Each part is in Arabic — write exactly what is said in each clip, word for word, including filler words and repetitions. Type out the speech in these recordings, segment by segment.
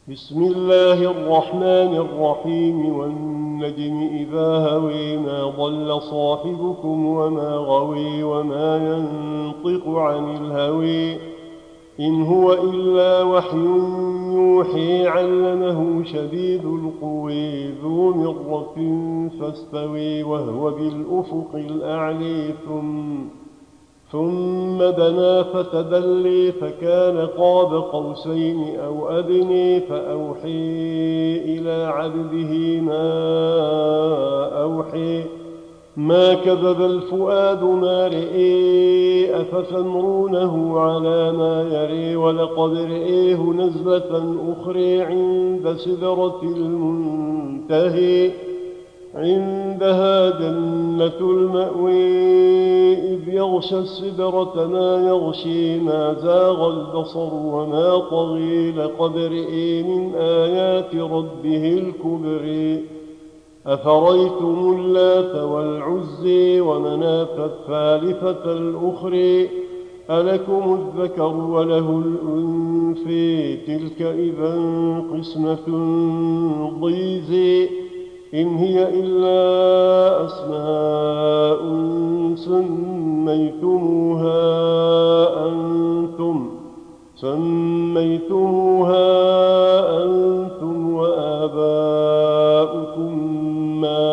بسم الله الرحمن الرحيم والنجم إذا هوي ما ضل صاحبكم وما غوي وما ينطق عن الهوي إن هو إلا وحي يوحي علمه شديد القوي ذو مرة فاستوي وهو بالأفق الأعلي ثم ثم دنا فتدلي فكان قاب قوسين أو أدني فأوحي إلى عبده ما أوحي ما كذب الفؤاد ما رئي أفتمرونه على ما يري ولقد رئيه نزلة أخرى عند سدرة المنتهي عندها جنة المأوي إذ يغشى السدرة ما يغشي ما زاغ البصر وما طغي لقد رئي من آيات ربه الكبر أفريتم اللات والعزي ومناة الثالثة الأخرى ألكم الذكر وله الأنثى تلك إذا قسمة ضيزى إن هي إلا أسماء سميتموها أنتم سميتموها أنتم وآباؤكم ما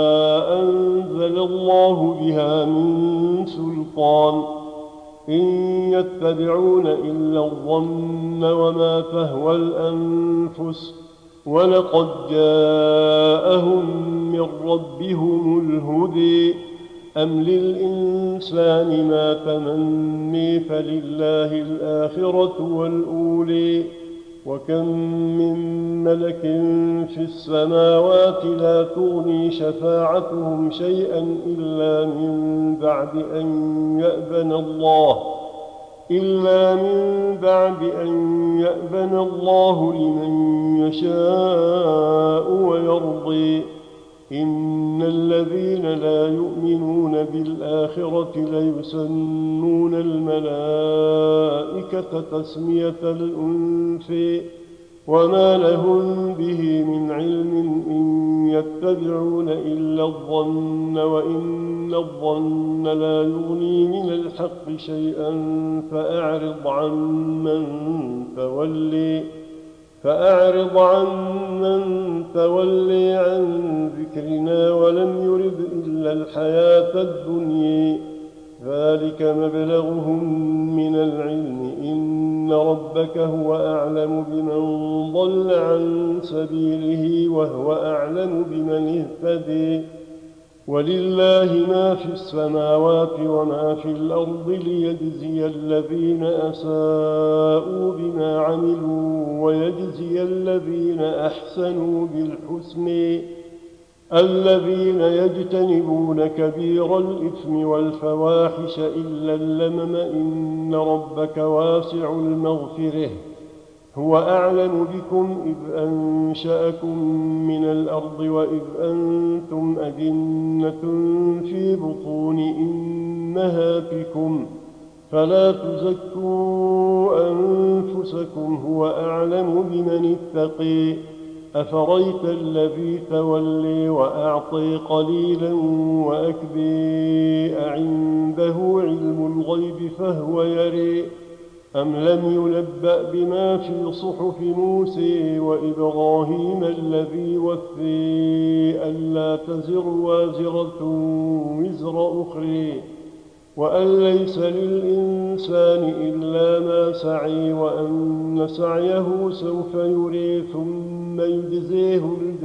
أنزل الله بها من سلطان إن يتبعون إلا الظن وما تهوى الأنفس ولقد جاءهم من ربهم الهدي أم للإنسان ما تمني فلله الآخرة والأولي وكم من ملك في السماوات لا تغني شفاعتهم شيئا إلا من بعد أن يأذن الله إلا من بعد أن يأذن الله لمن يشاء ويرضي إن الذين لا يؤمنون بالآخرة ليسمون الملائكة تسمية الأنثى وما لهم به من علم إن يتبعون إلا الظن وإن الظن لا يغني من الحق شيئا فأعرض عن من تولي فأعرض عن من تولي عن ذكرنا ولم يرد إلا الحياة الدنيا ذلك مبلغهم من العلم إن ربك هو أعلم بمن ضل عن سبيله وهو أعلم بمن اهتدي ولله ما في السماوات وما في الأرض ليجزي الذين أساءوا بما عملوا ويجزي الذين أحسنوا بالحسن الذين يجتنبون كبير الإثم والفواحش إلا اللمم إن ربك واسع المغفرة هو أعلم بكم إذ أنشأكم من الأرض وإذ أنتم أجنة في بطون أمهاتكم فلا تزكوا أنفسكم هو أعلم بمن اتقي أفريت الذي تولي وأعطي قليلا وأكبي أعنده علم الغيب فهو يري أم لم ينبأ بما في صحف موسى وإبراهيم الذي وفي ألا تزر وازرة وزر أخرى وأن ليس للإنسان إلا ما سعي وأن سعيه سوف يري ثم يجزيه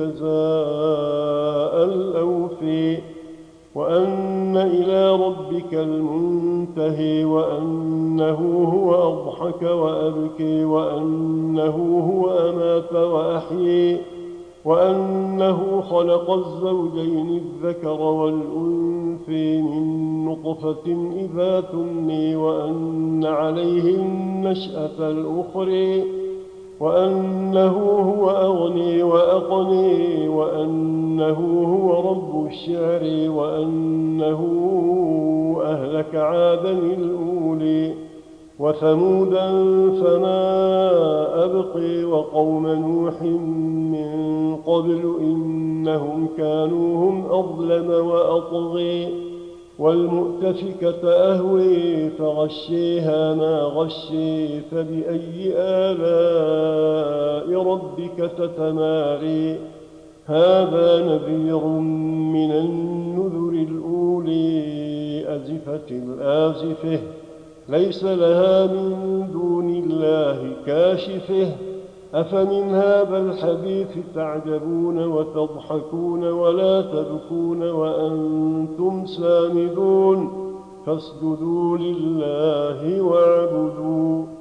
الجزاء الأوفي وأن إلى ربك المنتهي وأنه هو أضحك وأبكي وأنه هو أمات وأحيي وأنه خلق الزوجين الذكر والأنثى من نطفة إذا تمني وأن عليه النشأة الأخرى وأنه هو أغني وأقني وأنه هو رب الشعر وأنه أهلك عادا الأولي وثمودا فما أبقي وقوم نوح من قبل إنهم كانوا هم أظلم وأطغي والمؤتفكة أهوي فغشيها ما غشي فبأي آلاء ربك تتماري هذا نذير من النذر الأولي أزفت الآزفة ليس لها من دون الله كاشفه أفمن هذا الحديث تعجبون وتضحكون ولا تبكون وأنتم سامدون فاسجدوا لله واعبدوا